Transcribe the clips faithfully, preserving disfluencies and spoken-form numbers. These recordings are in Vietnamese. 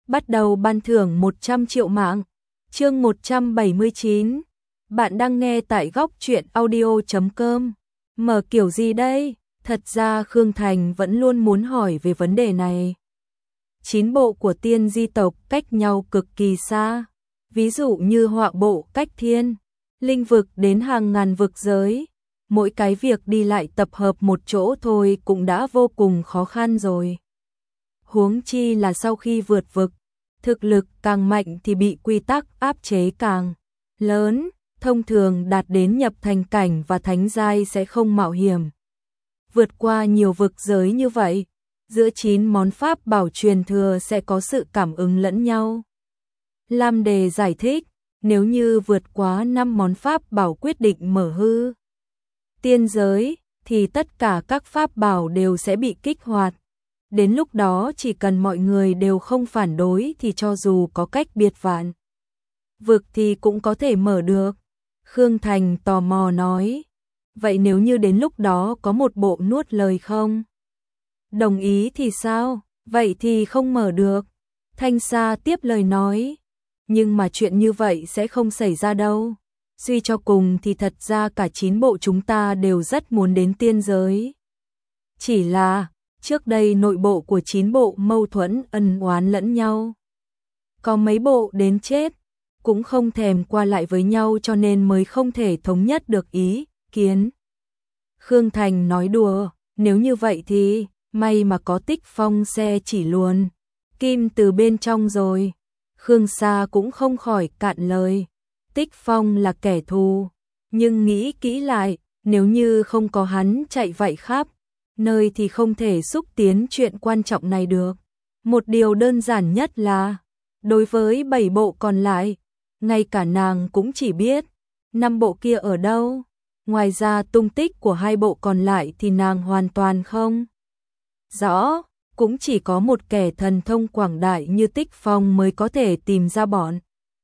bắt đầu ban thưởng một trăm triệu mạng. Chương một trăm bảy mươi chín. Bạn đang nghe tại góc truyện audio chấm com. Mở kiểu gì đây? Thật ra Khương Thành vẫn luôn muốn hỏi về vấn đề này. Chín bộ của tiên di tộc cách nhau cực kỳ xa. Ví dụ như họa bộ cách thiên, linh vực đến hàng ngàn vực giới. Mỗi cái việc đi lại tập hợp một chỗ thôi cũng đã vô cùng khó khăn rồi. Huống chi là sau khi vượt vực, thực lực càng mạnh thì bị quy tắc áp chế càng lớn, thông thường đạt đến nhập thành cảnh và thánh giai sẽ không mạo hiểm vượt qua nhiều vực giới như vậy, giữa chín món pháp bảo truyền thừa sẽ có sự cảm ứng lẫn nhau. Lam Đề giải thích, nếu như vượt quá năm món pháp bảo quyết định mở hư tiên giới, thì tất cả các pháp bảo đều sẽ bị kích hoạt. Đến lúc đó chỉ cần mọi người đều không phản đối thì cho dù có cách biệt vạn vực thì cũng có thể mở được. Khương Thành tò mò nói, vậy nếu như đến lúc đó có một bộ nuốt lời không đồng ý thì sao? Vậy thì không mở được. Thanh Sa tiếp lời nói, nhưng mà chuyện như vậy sẽ không xảy ra đâu. Suy cho cùng thì thật ra cả chín bộ chúng ta đều rất muốn đến tiên giới. Chỉ là, trước đây nội bộ của chín bộ mâu thuẫn ân oán lẫn nhau. Có mấy bộ đến chết, cũng không thèm qua lại với nhau cho nên mới không thể thống nhất được ý, kiến. Khương Thành nói đùa, nếu như vậy thì, may mà có Tích Phong xe chỉ luồn kim từ bên trong rồi. Khương Sa cũng không khỏi cạn lời. Tích Phong là kẻ thù, nhưng nghĩ kỹ lại, nếu như không có hắn chạy vậy khắp nơi thì không thể xúc tiến chuyện quan trọng này được. Một điều đơn giản nhất là, đối với bảy bộ còn lại, ngay cả nàng cũng chỉ biết năm bộ kia ở đâu. Ngoài ra tung tích của hai bộ còn lại thì nàng hoàn toàn không rõ, cũng chỉ có một kẻ thần thông quảng đại như Tích Phong mới có thể tìm ra bọn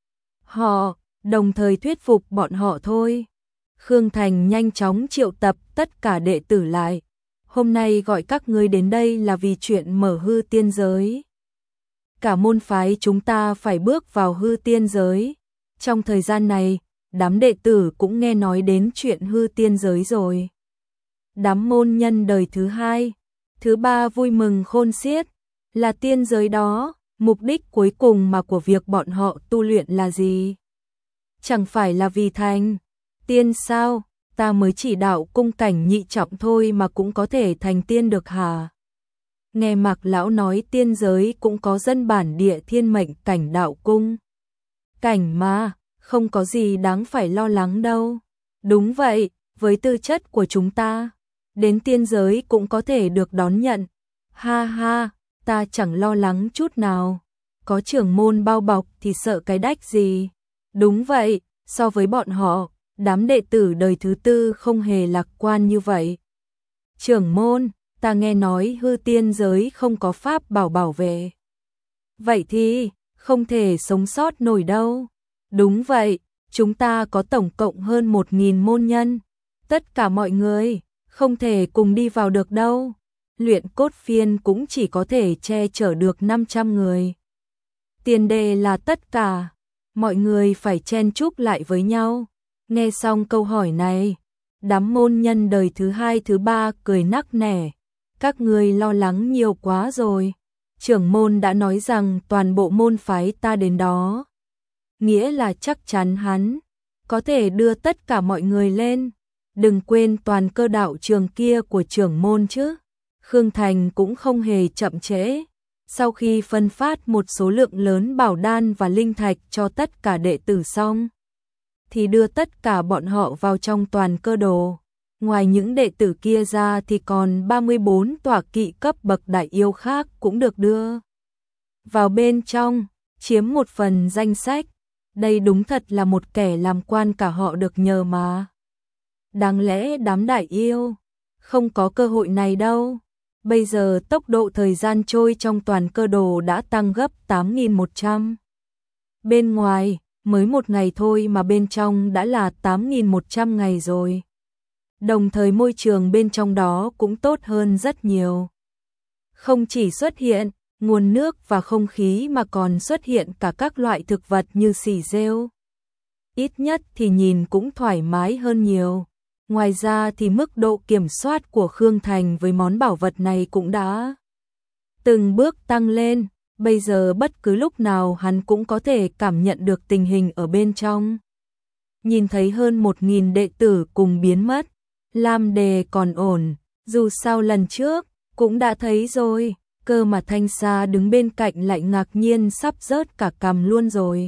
họ, đồng thời thuyết phục bọn họ thôi. Khương Thành nhanh chóng triệu tập tất cả đệ tử lại. Hôm nay gọi các ngươi đến đây là vì chuyện mở hư tiên giới. Cả môn phái chúng ta phải bước vào hư tiên giới. Trong thời gian này, đám đệ tử cũng nghe nói đến chuyện hư tiên giới rồi. Đám môn nhân đời thứ hai, thứ ba vui mừng khôn xiết. Là tiên giới đó, mục đích cuối cùng mà của việc bọn họ tu luyện là gì? Chẳng phải là vì thành tiên sao? Ta mới chỉ đạo cung cảnh nhị trọng thôi mà cũng có thể thành tiên được hả? Nghe Mạc lão nói tiên giới cũng có dân bản địa thiên mệnh cảnh đạo cung cảnh mà, không có gì đáng phải lo lắng đâu. Đúng vậy, với tư chất của chúng ta, đến tiên giới cũng có thể được đón nhận. Ha ha, ta chẳng lo lắng chút nào. Có trưởng môn bao bọc thì sợ cái đách gì. Đúng vậy, so với bọn họ, đám đệ tử đời thứ tư không hề lạc quan như vậy. Trưởng môn, ta nghe nói hư tiên giới không có pháp bảo bảo vệ. Vậy thì, không thể sống sót nổi đâu. Đúng vậy, chúng ta có tổng cộng hơn một nghìn môn nhân. Tất cả mọi người, không thể cùng đi vào được đâu. Luyện cốt phiên cũng chỉ có thể che chở được năm trăm người. Tiền đề là tất cả mọi người phải chen chúc lại với nhau. Nghe xong câu hỏi này, đám môn nhân đời thứ hai thứ ba cười nắc nẻ. Các ngươi lo lắng nhiều quá rồi. Trưởng môn đã nói rằng toàn bộ môn phái ta đến đó. Nghĩa là chắc chắn hắn có thể đưa tất cả mọi người lên. Đừng quên toàn cơ đạo trường kia của trưởng môn chứ. Khương Thành cũng không hề chậm trễ. Sau khi phân phát một số lượng lớn bảo đan và linh thạch cho tất cả đệ tử xong, thì đưa tất cả bọn họ vào trong toàn cơ đồ. Ngoài những đệ tử kia ra thì còn ba mươi bốn tọa kỵ cấp bậc đại yêu khác cũng được đưa vào bên trong, chiếm một phần danh sách. Đây đúng thật là một kẻ làm quan cả họ được nhờ mà. Đáng lẽ đám đại yêu không có cơ hội này đâu. Bây giờ tốc độ thời gian trôi trong toàn cơ đồ đã tăng gấp tám nghìn một trăm. Bên ngoài, mới một ngày thôi mà bên trong đã là tám nghìn một trăm ngày rồi. Đồng thời môi trường bên trong đó cũng tốt hơn rất nhiều. Không chỉ xuất hiện nguồn nước và không khí mà còn xuất hiện cả các loại thực vật như xì rêu. Ít nhất thì nhìn cũng thoải mái hơn nhiều. Ngoài ra thì mức độ kiểm soát của Khương Thành với món bảo vật này cũng đã từng bước tăng lên, bây giờ bất cứ lúc nào hắn cũng có thể cảm nhận được tình hình ở bên trong. Nhìn thấy hơn một nghìn đệ tử cùng biến mất, Lam Đề còn ổn, dù sao lần trước cũng đã thấy rồi, cơ mà Thanh Sa đứng bên cạnh lại ngạc nhiên sắp rớt cả cằm luôn rồi.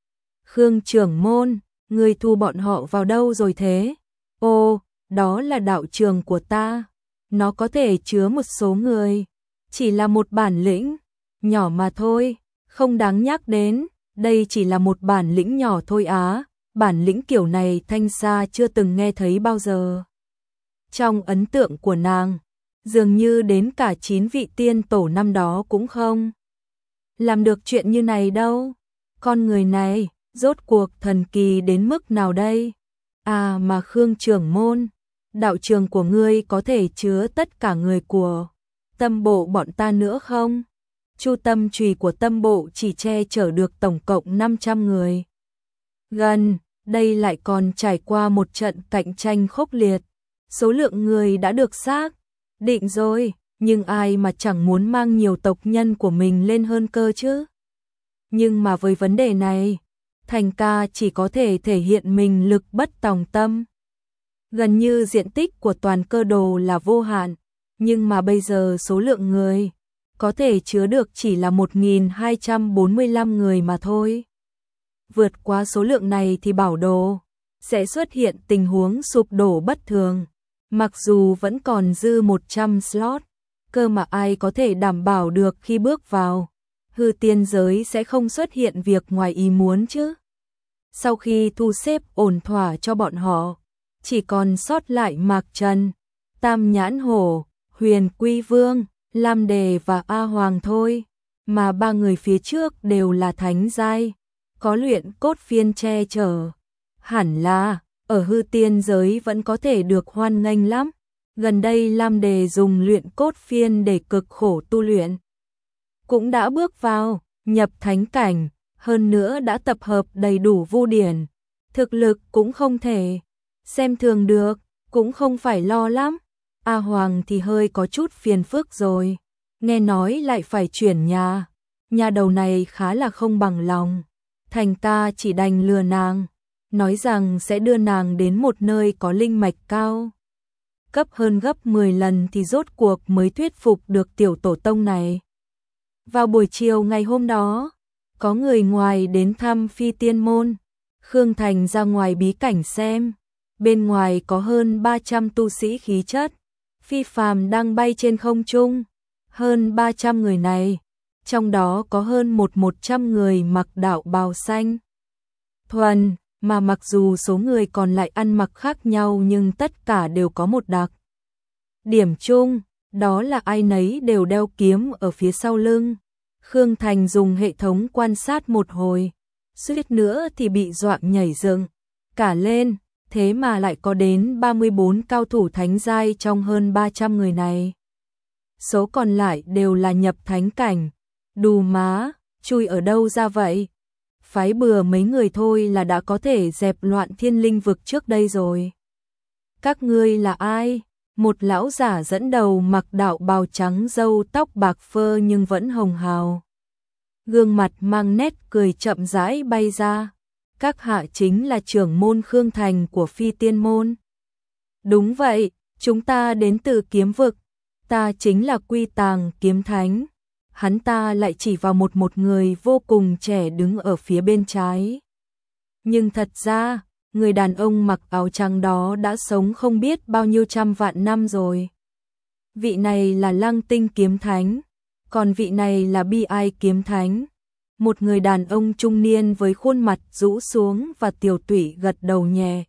Khương trưởng môn, người thu bọn họ vào đâu rồi thế? Ô, đó là đạo trường của ta, nó có thể chứa một số người, chỉ là một bản lĩnh nhỏ mà thôi, không đáng nhắc đến, đây chỉ là một bản lĩnh nhỏ thôi á, bản lĩnh kiểu này Thanh Sa chưa từng nghe thấy bao giờ. Trong ấn tượng của nàng, dường như đến cả chín vị tiên tổ năm đó cũng không làm được chuyện như này đâu. Con người này, rốt cuộc thần kỳ đến mức nào đây? À mà Khương trưởng môn, đạo trường của ngươi có thể chứa tất cả người của tâm bộ bọn ta nữa không? Chu tâm chùy của tâm bộ chỉ che chở được tổng cộng năm trăm người. Gần, đây lại còn trải qua một trận cạnh tranh khốc liệt. Số lượng người đã được xác định rồi, nhưng ai mà chẳng muốn mang nhiều tộc nhân của mình lên hơn cơ chứ? Nhưng mà với vấn đề này, Thành ca chỉ có thể thể hiện mình lực bất tòng tâm. Gần như diện tích của toàn cơ đồ là vô hạn, nhưng mà bây giờ số lượng người có thể chứa được chỉ là một nghìn hai trăm bốn mươi lăm người mà thôi. Vượt qua số lượng này thì bảo đồ sẽ xuất hiện tình huống sụp đổ bất thường. Mặc dù vẫn còn dư một trăm slot, cơ mà ai có thể đảm bảo được khi bước vào hư tiên giới sẽ không xuất hiện việc ngoài ý muốn chứ. Sau khi thu xếp ổn thỏa cho bọn họ, chỉ còn sót lại Mạc Trần, Tam Nhãn Hổ, Huyền Quy Vương, Lam Đề và A Hoàng thôi, mà ba người phía trước đều là thánh giai, có luyện cốt phiên che chở. Hẳn là ở hư tiên giới vẫn có thể được hoan nghênh lắm. Gần đây Lam Đề dùng luyện cốt phiên để cực khổ tu luyện, cũng đã bước vào nhập thánh cảnh, hơn nữa đã tập hợp đầy đủ vu điển, thực lực cũng không thể xem thường được, cũng không phải lo lắm. A Hoàng thì hơi có chút phiền phức rồi, nghe nói lại phải chuyển nhà, nhà đầu này khá là không bằng lòng. Thành ca chỉ đành lừa nàng, nói rằng sẽ đưa nàng đến một nơi có linh mạch cao cấp hơn gấp mười lần thì rốt cuộc mới thuyết phục được tiểu tổ tông này. Vào buổi chiều ngày hôm đó, có người ngoài đến thăm Phi Tiên Môn. Khương Thành ra ngoài bí cảnh xem, bên ngoài có hơn ba trăm tu sĩ khí chất phi phàm đang bay trên không trung. Hơn ba trăm người này, trong đó có hơn một một trăm người mặc đạo bào xanh thuần, mà mặc dù số người còn lại ăn mặc khác nhau nhưng tất cả đều có một đặc điểm chung, đó là ai nấy đều đeo kiếm ở phía sau lưng. Khương Thành dùng hệ thống quan sát một hồi, suýt nữa thì bị dọa nhảy dựng cả lên, thế mà lại có đến ba mươi bốn cao thủ thánh giai trong hơn ba trăm người này. Số còn lại đều là nhập thánh cảnh. Đù má, chui ở đâu ra vậy? Phái bừa mấy người thôi là đã có thể dẹp loạn thiên linh vực trước đây rồi. Các ngươi là ai? Một lão giả dẫn đầu mặc đạo bào trắng, râu tóc bạc phơ nhưng vẫn hồng hào. Gương mặt mang nét cười chậm rãi bay ra. Các hạ chính là trưởng môn Khương Thành của Phi Tiên Môn. Đúng vậy, chúng ta đến từ kiếm vực. Ta chính là Quy Tàng Kiếm Thánh. Hắn ta lại chỉ vào một một người vô cùng trẻ đứng ở phía bên trái. Nhưng thật ra, người đàn ông mặc áo trắng đó đã sống không biết bao nhiêu trăm vạn năm rồi. Vị này là Lăng Tinh Kiếm Thánh, còn vị này là Bi Ai Kiếm Thánh. Một người đàn ông trung niên với khuôn mặt rũ xuống và tiều tụy gật đầu nhẹ.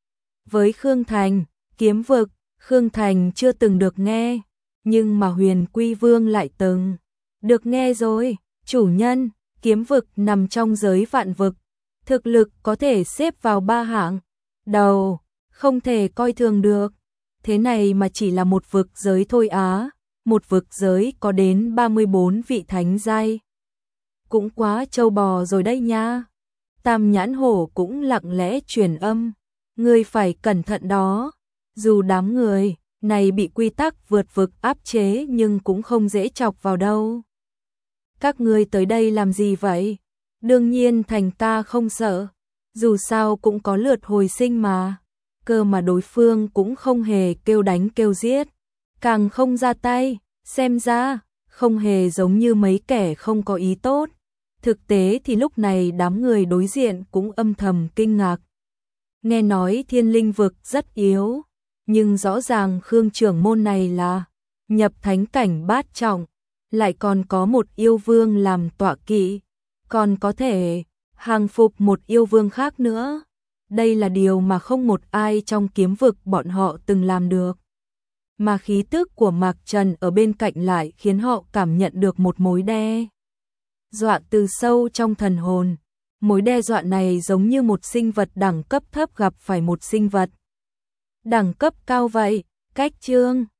Với Khương Thành, kiếm vực, Khương Thành chưa từng được nghe, nhưng mà Huyền Quy Vương lại từng được nghe rồi. Chủ nhân, kiếm vực nằm trong giới vạn vực, thực lực có thể xếp vào ba hạng đầu, không thể coi thường được. Thế này mà chỉ là một vực giới thôi á. một vực giới có đến ba mươi bốn vị thánh giai. Cũng quá trâu bò rồi đây nha. Tam nhãn hổ cũng lặng lẽ truyền âm, ngươi phải cẩn thận đó. Dù đám người này bị quy tắc vượt vực áp chế nhưng cũng không dễ chọc vào đâu. Các ngươi tới đây làm gì vậy? Đương nhiên thành ta không sợ, dù sao cũng có lượt hồi sinh mà. Cơ mà đối phương cũng không hề kêu đánh kêu giết, càng không ra tay, xem ra không hề giống như mấy kẻ không có ý tốt. Thực tế thì lúc này đám người đối diện cũng âm thầm kinh ngạc. Nghe nói thiên linh vực rất yếu, nhưng rõ ràng Khương trưởng môn này là nhập thánh cảnh bát trọng, lại còn có một yêu vương làm tọa kỵ, còn có thể hàng phục một yêu vương khác nữa. Đây là điều mà không một ai trong kiếm vực bọn họ từng làm được. Mà khí tức của Mạc Trần ở bên cạnh lại khiến họ cảm nhận được một mối đe dọa từ sâu trong thần hồn. Mối đe dọa này giống như một sinh vật đẳng cấp thấp gặp phải một sinh vật đẳng cấp cao vậy. Cách chương